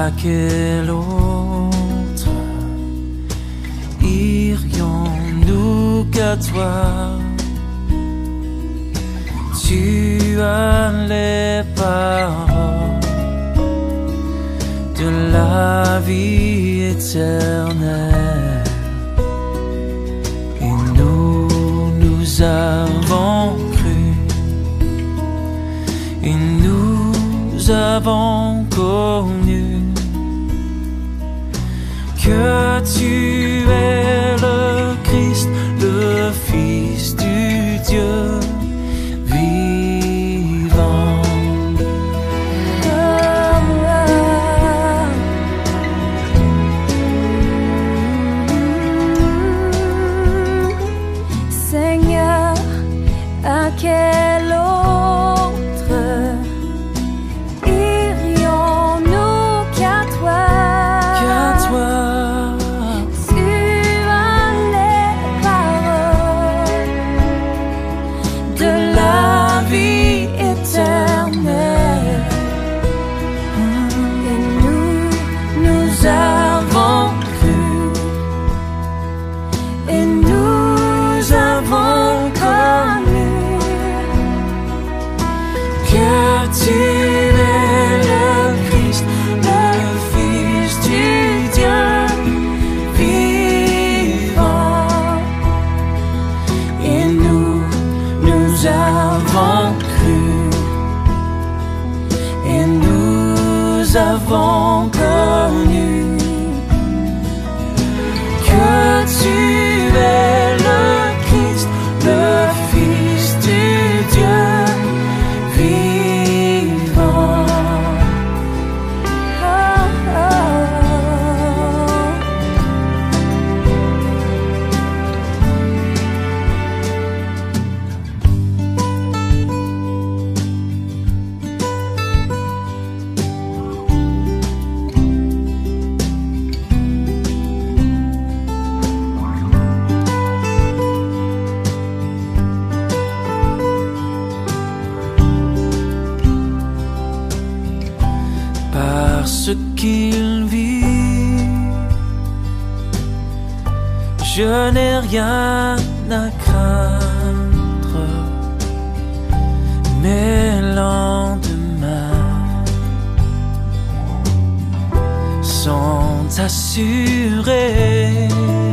À quel autre irions-nous qu'à toi? Tu as les paroles de la vie éternelle, et nous avons cru, et nous avons connu que tu es le Christ, le Fils du Dieu vivant. Seigneur, à quel autre irions-nous qu'à toi? Tu as les paroles de la vie éternelle, et nous avons cru, et nous avons connu que tu es le Christ, le Fils du Dieu vivant, et nous avons cru, et nous avons connu que tu es le Christ, le Fils du Dieu vivant. Oh, oh, parce qu'il vit, je n'ai rien à craindre, mes lendemains sont assurés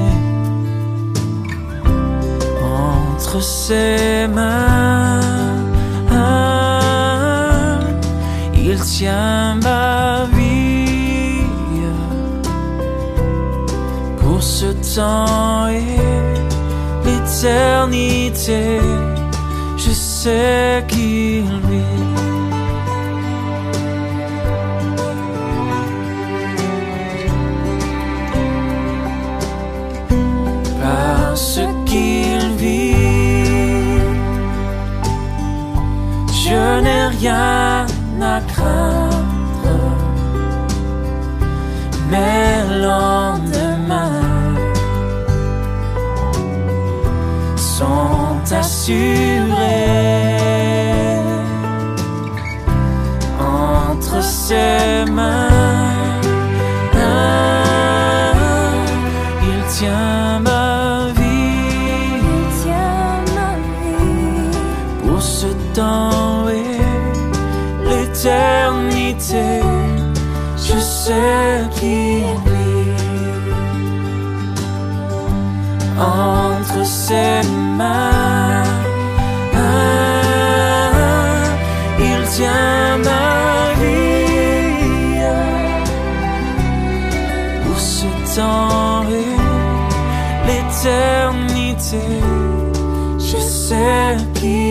entre ses mains. Il tient ma vie pour ce temps et l'éternité. Je sais qu'il vit. Parce qu'il vit, je n'ai rien à craindre, mes lendemains sont assurés entre ses mains. Il tient ma vie, pour ce temps et l'éternité. Je sais qu'il vit entre ses mains. Il tient ma vie pour ce temps et l'éternité. Je sais qu'il